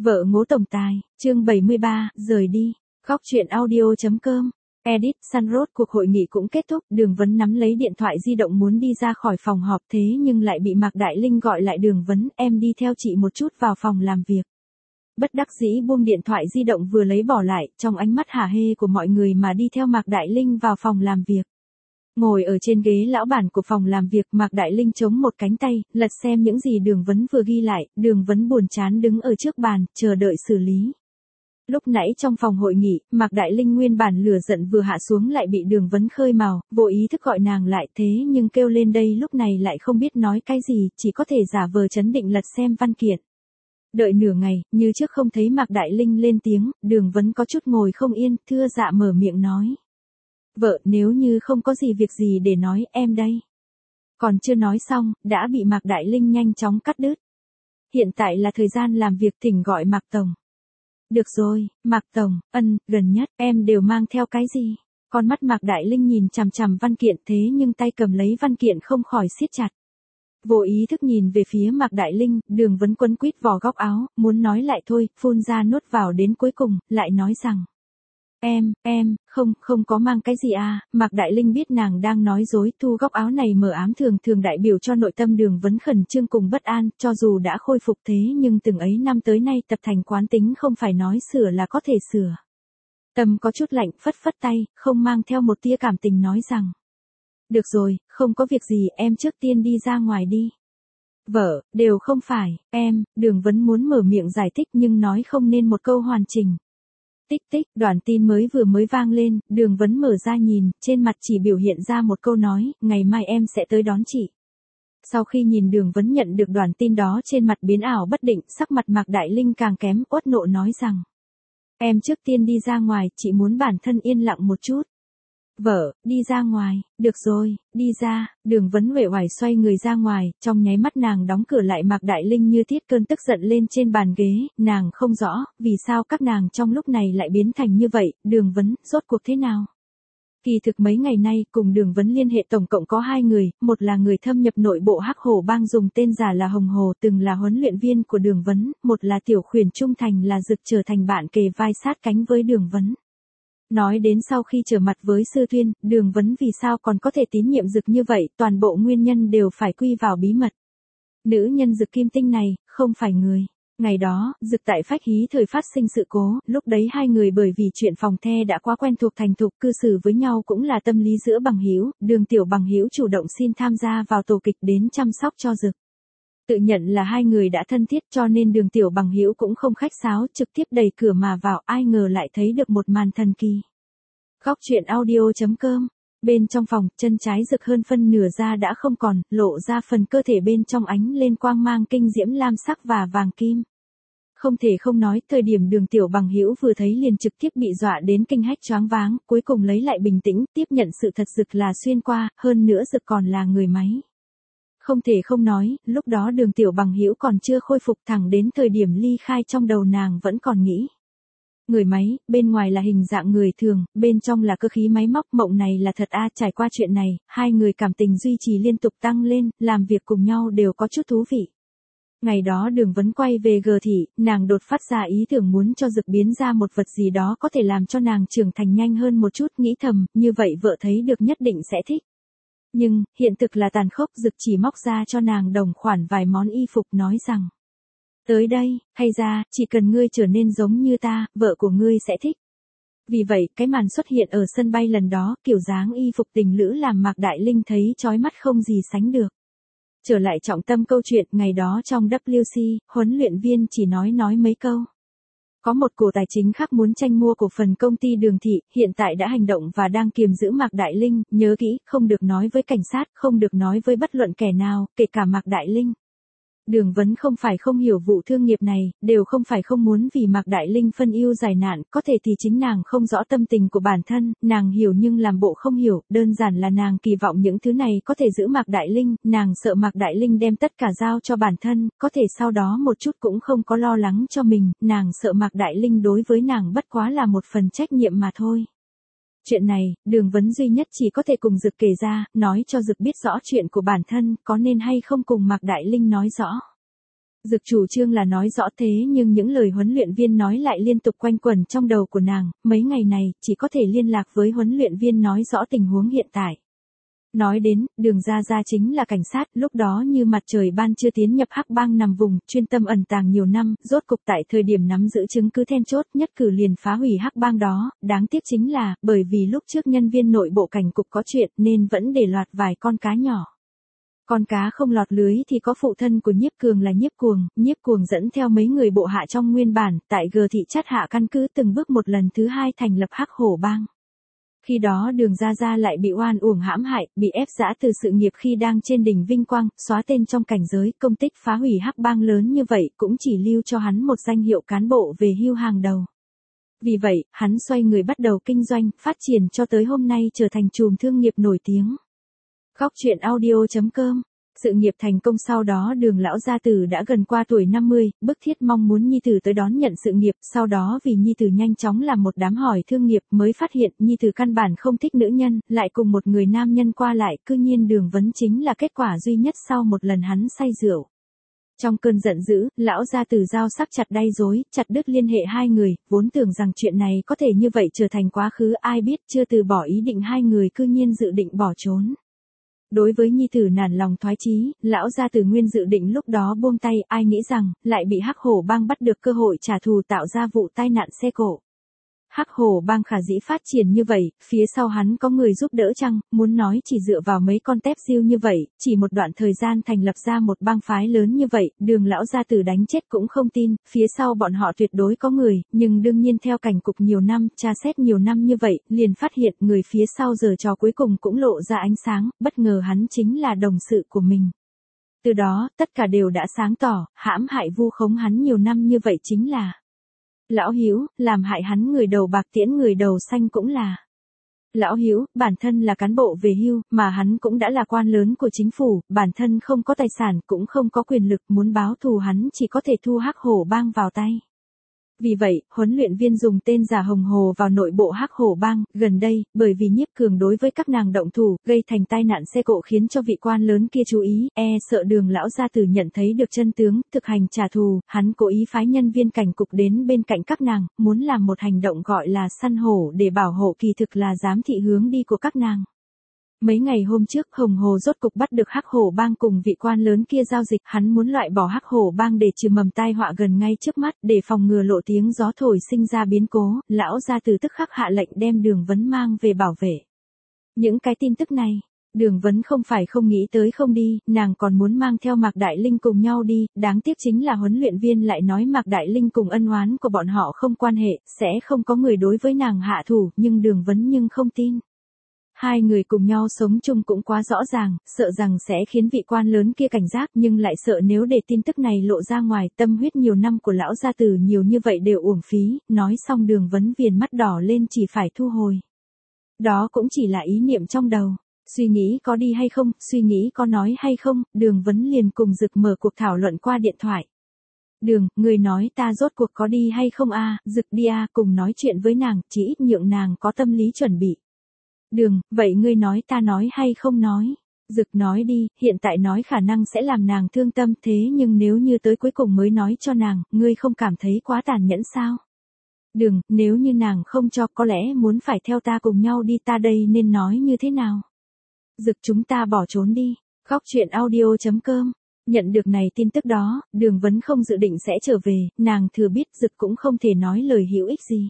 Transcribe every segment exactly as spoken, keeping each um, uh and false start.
Vợ ngố tổng tài, chương bảy mươi ba, rời đi. Góc truyện audio.com. Edit, Sunroad. Cuộc hội nghị cũng kết thúc, Đường Vấn nắm lấy điện thoại di động muốn đi ra khỏi phòng họp, thế nhưng lại bị Mạc Đại Linh gọi lại. Đường Vấn, em đi theo chị một chút vào phòng làm việc. Bất đắc dĩ buông điện thoại di động vừa lấy bỏ lại, trong ánh mắt hả hê của mọi người mà đi theo Mạc Đại Linh vào phòng làm việc. Ngồi ở trên ghế lão bản của phòng làm việc, Mạc Đại Linh chống một cánh tay, lật xem những gì Đường Vấn vừa ghi lại. Đường Vấn buồn chán đứng ở trước bàn, chờ đợi xử lý. Lúc nãy trong phòng hội nghị, Mạc Đại Linh nguyên bản lửa giận vừa hạ xuống lại bị Đường Vấn khơi mào, vô ý thức gọi nàng lại, thế nhưng kêu lên đây lúc này lại không biết nói cái gì, chỉ có thể giả vờ trấn định lật xem văn kiện. Đợi nửa ngày, như trước không thấy Mạc Đại Linh lên tiếng, Đường Vấn có chút ngồi không yên, thưa dạ mở miệng nói. Vợ, nếu như không có gì việc gì để nói, em đây. Còn chưa nói xong, đã bị Mạc Đại Linh nhanh chóng cắt đứt. Hiện tại là thời gian làm việc, thỉnh gọi Mạc Tổng. Được rồi, Mạc Tổng, ân, gần nhất, em đều mang theo cái gì? Con mắt Mạc Đại Linh nhìn chằm chằm văn kiện, thế nhưng tay cầm lấy văn kiện không khỏi siết chặt. Vô ý thức nhìn về phía Mạc Đại Linh, Đường Vấn quấn quýt vò góc áo, muốn nói lại thôi, phun ra nuốt vào đến cuối cùng, lại nói rằng. Em, em, không, không có mang cái gì à, Mạc Đại Linh biết nàng đang nói dối, thu góc áo này mờ ám thường thường đại biểu cho nội tâm Đường Vấn khẩn trương cùng bất an, cho dù đã khôi phục thế nhưng từng ấy năm tới nay tập thành quán tính, không phải nói sửa là có thể sửa. Tâm có chút lạnh, phất phất tay, không mang theo một tia cảm tình nói rằng. Được rồi, không có việc gì, em trước tiên đi ra ngoài đi. Vợ, đều không phải, em, Đường Vấn muốn mở miệng giải thích nhưng nói không nên một câu hoàn chỉnh. Tích tích, đoạn tin mới vừa mới vang lên, Đường Vấn mở ra nhìn, trên mặt chỉ biểu hiện ra một câu nói, ngày mai em sẽ tới đón chị. Sau khi nhìn Đường Vấn nhận được đoạn tin đó, trên mặt biến ảo bất định, sắc mặt Mạc Đại Linh càng kém, uất nộ nói rằng. Em trước tiên đi ra ngoài, chị muốn bản thân yên lặng một chút. Vợ, đi ra ngoài, được rồi, đi ra, Đường Vấn uể oải xoay người ra ngoài, trong nháy mắt nàng đóng cửa lại. Mạc Đại Linh như thiết cơn tức giận lên trên bàn ghế, nàng không rõ, vì sao các nàng trong lúc này lại biến thành như vậy, Đường Vấn, rốt cuộc thế nào? Kỳ thực mấy ngày nay, cùng Đường Vấn liên hệ tổng cộng có hai người, một là người thâm nhập nội bộ Hắc Hổ Bang dùng tên giả là Hồng Hồ từng là huấn luyện viên của Đường Vấn, một là tiểu khuyển trung thành là Dực trở thành bạn kề vai sát cánh với Đường Vấn. Nói đến sau khi trở mặt với Sư Tuyên, Đường Vấn vì sao còn có thể tín nhiệm Dực như vậy, toàn bộ nguyên nhân đều phải quy vào bí mật. Nữ nhân Dực Kim Tinh này, không phải người. Ngày đó, Dực tại Phách Hí thời phát sinh sự cố, lúc đấy hai người bởi vì chuyện phòng the đã quá quen thuộc thành thục, cư xử với nhau cũng là tâm lý giữa bằng hữu, Đường Tiểu Bằng hữu chủ động xin tham gia vào tổ kịch đến chăm sóc cho Dực. Tự nhận là hai người đã thân thiết cho nên Đường Tiểu Bằng hữu cũng không khách sáo, trực tiếp đẩy cửa mà vào, ai ngờ lại thấy được một màn thần kỳ. Góc truyện audio.com. Bên trong phòng, chân trái Dực hơn phân nửa da đã không còn, lộ ra phần cơ thể bên trong ánh lên quang mang kinh diễm lam sắc và vàng kim. Không thể không nói, thời điểm Đường Tiểu Bằng hữu vừa thấy liền trực tiếp bị dọa đến kinh hách choáng váng, cuối cùng lấy lại bình tĩnh, tiếp nhận sự thật Dực là xuyên qua, hơn nữa Dực còn là người máy. Không thể không nói, lúc đó Đường Tiểu Bằng hữu còn chưa khôi phục, thẳng đến thời điểm ly khai trong đầu nàng vẫn còn nghĩ. Người máy, bên ngoài là hình dạng người thường, bên trong là cơ khí máy móc, mộng này là thật a. Trải qua chuyện này, hai người cảm tình duy trì liên tục tăng lên, làm việc cùng nhau đều có chút thú vị. Ngày đó Đường Vấn quay về G thị, nàng đột phát ra ý tưởng muốn cho Dực biến ra một vật gì đó có thể làm cho nàng trưởng thành nhanh hơn một chút, nghĩ thầm, như vậy vợ thấy được nhất định sẽ thích. Nhưng, hiện thực là tàn khốc, Dực chỉ móc ra cho nàng đồng khoản vài món y phục nói rằng. Tới đây, hay ra, chỉ cần ngươi trở nên giống như ta, vợ của ngươi sẽ thích. Vì vậy, cái màn xuất hiện ở sân bay lần đó, kiểu dáng y phục tình lữ làm Mạc Đại Linh thấy chói mắt không gì sánh được. Trở lại trọng tâm câu chuyện, ngày đó trong W C, huấn luyện viên chỉ nói nói mấy câu. Có một cổ tài chính khác muốn tranh mua cổ phần công ty Đường Thị, hiện tại đã hành động và đang kiềm giữ Mạc Đại Linh, nhớ kỹ, không được nói với cảnh sát, không được nói với bất luận kẻ nào, kể cả Mạc Đại Linh. Đường Vấn không phải không hiểu vụ thương nghiệp này, đều không phải không muốn vì Mạc Đại Linh phân ưu giải nạn, có thể thì chính nàng không rõ tâm tình của bản thân, nàng hiểu nhưng làm bộ không hiểu, đơn giản là nàng kỳ vọng những thứ này có thể giữ Mạc Đại Linh, nàng sợ Mạc Đại Linh đem tất cả giao cho bản thân, có thể sau đó một chút cũng không có lo lắng cho mình, nàng sợ Mạc Đại Linh đối với nàng bất quá là một phần trách nhiệm mà thôi. Chuyện này, Đường Vấn duy nhất chỉ có thể cùng Dực kể ra, nói cho Dực biết rõ chuyện của bản thân, có nên hay không cùng Mạc Đại Linh nói rõ. Dực chủ trương là nói rõ thế nhưng những lời huấn luyện viên nói lại liên tục quanh quẩn trong đầu của nàng, mấy ngày này, chỉ có thể liên lạc với huấn luyện viên nói rõ tình huống hiện tại. Nói đến, Đường Gia Gia chính là cảnh sát, lúc đó như mặt trời ban trưa tiến nhập Hắc Bang nằm vùng, chuyên tâm ẩn tàng nhiều năm, rốt cục tại thời điểm nắm giữ chứng cứ then chốt, nhất cử liền phá hủy Hắc Bang đó, đáng tiếc chính là, bởi vì lúc trước nhân viên nội bộ cảnh cục có chuyện nên vẫn để lọt vài con cá nhỏ. Con cá không lọt lưới thì có phụ thân của Nhiếp Cường là Nhiếp Cuồng, Nhiếp Cuồng dẫn theo mấy người bộ hạ trong nguyên bản, tại G thị Chát Hạ căn cứ từng bước một lần thứ hai thành lập Hắc Hổ Bang. Khi đó Đường Gia Gia lại bị oan uổng hãm hại, bị ép giã từ sự nghiệp khi đang trên đỉnh vinh quang, xóa tên trong cảnh giới, công tích phá hủy Hắc Bang lớn như vậy cũng chỉ lưu cho hắn một danh hiệu cán bộ về hưu hàng đầu. Vì vậy, hắn xoay người bắt đầu kinh doanh, phát triển cho tới hôm nay trở thành trùm thương nghiệp nổi tiếng. Khóc chuyện audio chấm com. Sự nghiệp thành công sau đó Đường lão gia tử đã gần qua tuổi năm mươi, bức thiết mong muốn nhi tử tới đón nhận sự nghiệp, sau đó vì nhi tử nhanh chóng làm một đám hỏi thương nghiệp mới phát hiện nhi tử căn bản không thích nữ nhân, lại cùng một người nam nhân qua lại, cư nhiên Đường Vấn chính là kết quả duy nhất sau một lần hắn say rượu. Trong cơn giận dữ, lão gia tử dao sắc chặt đay rối, chặt đứt liên hệ hai người, vốn tưởng rằng chuyện này có thể như vậy trở thành quá khứ, ai biết chưa từ bỏ ý định hai người cư nhiên dự định bỏ trốn. Đối với nhi tử nản lòng thoái chí, lão gia tử nguyên dự định lúc đó buông tay, ai nghĩ rằng, lại bị Hắc Hổ Bang bắt được cơ hội trả thù tạo ra vụ tai nạn xe cộ. Hắc Hổ Bang khả dĩ phát triển như vậy, phía sau hắn có người giúp đỡ chăng, muốn nói chỉ dựa vào mấy con tép diêu như vậy, chỉ một đoạn thời gian thành lập ra một bang phái lớn như vậy, Đường lão gia tử đánh chết cũng không tin, phía sau bọn họ tuyệt đối có người, nhưng đương nhiên theo cảnh cục nhiều năm, tra xét nhiều năm như vậy, liền phát hiện người phía sau giờ trò cuối cùng cũng lộ ra ánh sáng, bất ngờ hắn chính là đồng sự của mình. Từ đó, tất cả đều đã sáng tỏ, hãm hại vu khống hắn nhiều năm như vậy chính là Lão Hiếu, làm hại hắn người đầu bạc tiễn người đầu xanh cũng là Lão Hiếu, bản thân là cán bộ về hưu, mà hắn cũng đã là quan lớn của chính phủ, bản thân không có tài sản cũng không có quyền lực, muốn báo thù hắn chỉ có thể thu Hắc Hổ Bang vào tay. Vì vậy, huấn luyện viên dùng tên giả Hồng Hồ vào nội bộ Hắc Hổ Bang, gần đây, bởi vì Nhiếp Cường đối với các nàng động thủ, gây thành tai nạn xe cộ khiến cho vị quan lớn kia chú ý, e sợ Đường lão gia tử nhận thấy được chân tướng, thực hành trả thù, hắn cố ý phái nhân viên cảnh cục đến bên cạnh các nàng, muốn làm một hành động gọi là săn hổ để bảo hộ kỳ thực là giám thị hướng đi của các nàng. Mấy ngày hôm trước Hồng Hồ rốt cục bắt được Hắc Hổ Bang cùng vị quan lớn kia giao dịch, hắn muốn loại bỏ Hắc Hổ Bang để trừ mầm tai họa gần ngay trước mắt, để phòng ngừa lộ tiếng gió thổi sinh ra biến cố, lão gia tử tức khắc hạ lệnh đem Đường Vấn mang về bảo vệ. Những cái tin tức này, Đường Vấn không phải không nghĩ tới không đi, nàng còn muốn mang theo Mạc Đại Linh cùng nhau đi, đáng tiếc chính là huấn luyện viên lại nói Mạc Đại Linh cùng ân oán của bọn họ không quan hệ, sẽ không có người đối với nàng hạ thủ, nhưng Đường Vấn nhưng không tin. Hai người cùng nhau sống chung cũng quá rõ ràng, sợ rằng sẽ khiến vị quan lớn kia cảnh giác nhưng lại sợ nếu để tin tức này lộ ra ngoài, tâm huyết nhiều năm của lão gia tử nhiều như vậy đều uổng phí, nói xong Đường Vấn viền mắt đỏ lên chỉ phải thu hồi. Đó cũng chỉ là ý niệm trong đầu, suy nghĩ có đi hay không, suy nghĩ có nói hay không, Đường Vấn liền cùng Dực mở cuộc thảo luận qua điện thoại. Đường, người nói ta rốt cuộc có đi hay không a? Dực đi a, cùng nói chuyện với nàng, chỉ ít nhượng nàng có tâm lý chuẩn bị. Đường, vậy ngươi nói ta nói hay không nói? Dực nói đi, hiện tại nói khả năng sẽ làm nàng thương tâm thế nhưng nếu như tới cuối cùng mới nói cho nàng, ngươi không cảm thấy quá tàn nhẫn sao? Đường, nếu như nàng không cho có lẽ muốn phải theo ta cùng nhau đi ta đây nên nói như thế nào? Dực chúng ta bỏ trốn đi. Khóc chuyện audio chấm com. Nhận được này tin tức đó, Đường Vấn không dự định sẽ trở về, nàng thừa biết Dực cũng không thể nói lời hữu ích gì.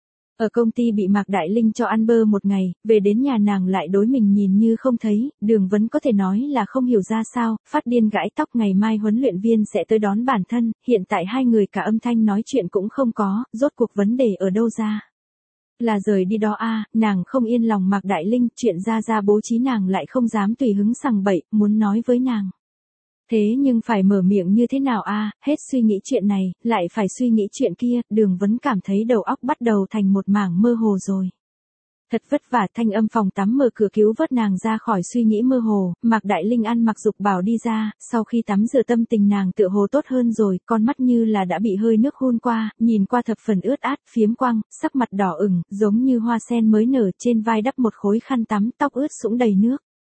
Ở công ty bị Mạc Đại Linh cho ăn bơ một ngày, về đến nhà nàng lại đối mình nhìn như không thấy, Đường Vấn có thể nói là không hiểu ra sao, phát điên gãi tóc ngày mai huấn luyện viên sẽ tới đón bản thân, hiện tại hai người cả âm thanh nói chuyện cũng không có, rốt cuộc vấn đề ở đâu ra. Là rời đi đó a, nàng không yên lòng Mạc Đại Linh, chuyện ra ra bố trí nàng lại không dám tùy hứng sằng bậy, muốn nói với nàng. Thế nhưng phải mở miệng như thế nào a, hết suy nghĩ chuyện này, lại phải suy nghĩ chuyện kia, Đường Vấn cảm thấy đầu óc bắt đầu thành một mảng mơ hồ rồi. Thật vất vả thanh âm phòng tắm mở cửa cứu vớt nàng ra khỏi suy nghĩ mơ hồ, Mạc Đại Linh ăn mặc dục bảo đi ra, sau khi tắm rửa tâm tình nàng tựa hồ tốt hơn rồi, con mắt như là đã bị hơi nước hun qua, nhìn qua thập phần ướt át, phiếm quang, sắc mặt đỏ ửng, giống như hoa sen mới nở, trên vai đắp một khối khăn tắm, tóc ướt sũng đầy nước.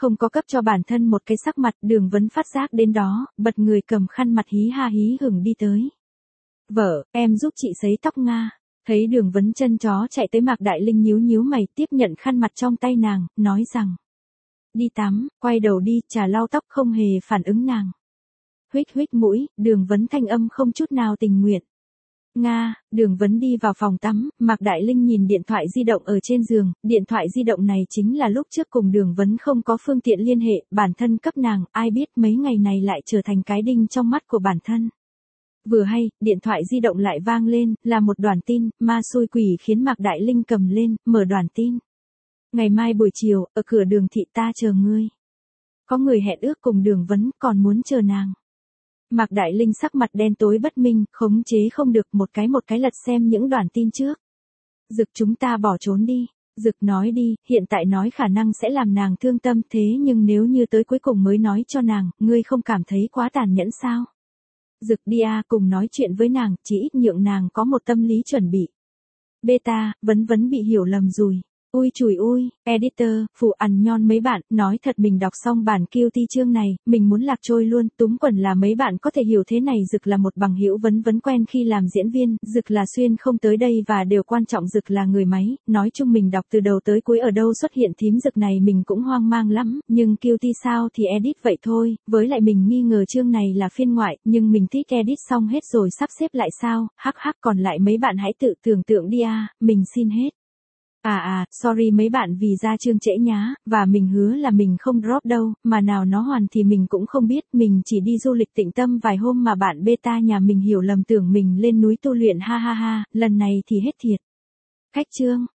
không có cấp cho bản thân một cái sắc mặt, Đường Vấn phát giác đến đó, bật người cầm khăn mặt hí ha hí hửng đi tới. Vợ, em giúp chị sấy tóc Nga. Thấy Đường Vấn chân chó chạy tới, Mạc Đại Linh nhíu nhíu mày, tiếp nhận khăn mặt trong tay nàng, nói rằng. Đi tắm, quay đầu đi, trà lau tóc, không hề phản ứng nàng. Huých huých mũi, Đường Vấn thanh âm không chút nào tình nguyện. Nga, Đường Vấn đi vào phòng tắm, Mạc Đại Linh nhìn điện thoại di động ở trên giường, điện thoại di động này chính là lúc trước cùng Đường Vấn không có phương tiện liên hệ, bản thân cấp nàng, ai biết mấy ngày này lại trở thành cái đinh trong mắt của bản thân. Vừa hay, điện thoại di động lại vang lên, là một đoàn tin, ma xui quỷ khiến Mạc Đại Linh cầm lên, mở đoàn tin. Ngày mai buổi chiều, ở cửa Đường thị ta chờ ngươi. Có người hẹn ước cùng Đường Vấn, còn muốn chờ nàng. Mạc Đại Linh sắc mặt đen tối bất minh, khống chế không được, một cái một cái lật xem những đoàn tin trước. Dực, chúng ta bỏ trốn đi. Dực nói đi, hiện tại nói khả năng sẽ làm nàng thương tâm, thế nhưng nếu như tới cuối cùng mới nói cho nàng, ngươi không cảm thấy quá tàn nhẫn sao? Dực đi a, cùng nói chuyện với nàng, chỉ ít nhượng nàng có một tâm lý chuẩn bị. Beta, Vấn Vấn bị hiểu lầm rồi. Ui chùi ui, editor, phụ ăn nhon mấy bạn, nói thật mình đọc xong bản Q T chương này, mình muốn lạc trôi luôn, túm quần là mấy bạn có thể hiểu thế này. Dực là một bằng hữu Vấn Vấn quen khi làm diễn viên, Dực là xuyên không tới đây và điều quan trọng Dực là người máy, nói chung mình đọc từ đầu tới cuối ở đâu xuất hiện thím Dực này mình cũng hoang mang lắm, nhưng Q T sao thì edit vậy thôi, với lại mình nghi ngờ chương này là phiên ngoại, nhưng mình thích edit xong hết rồi sắp xếp lại sao, hắc hắc, còn lại mấy bạn hãy tự tưởng tượng đi a, mình xin hết. À à, sorry mấy bạn vì ra chương trễ nhá, và mình hứa là mình không drop đâu, mà nào nó hoàn thì mình cũng không biết, mình chỉ đi du lịch Tịnh Tâm vài hôm mà bạn beta nhà mình hiểu lầm tưởng mình lên núi tu luyện ha ha ha, lần này thì hết thiệt. Khách chương.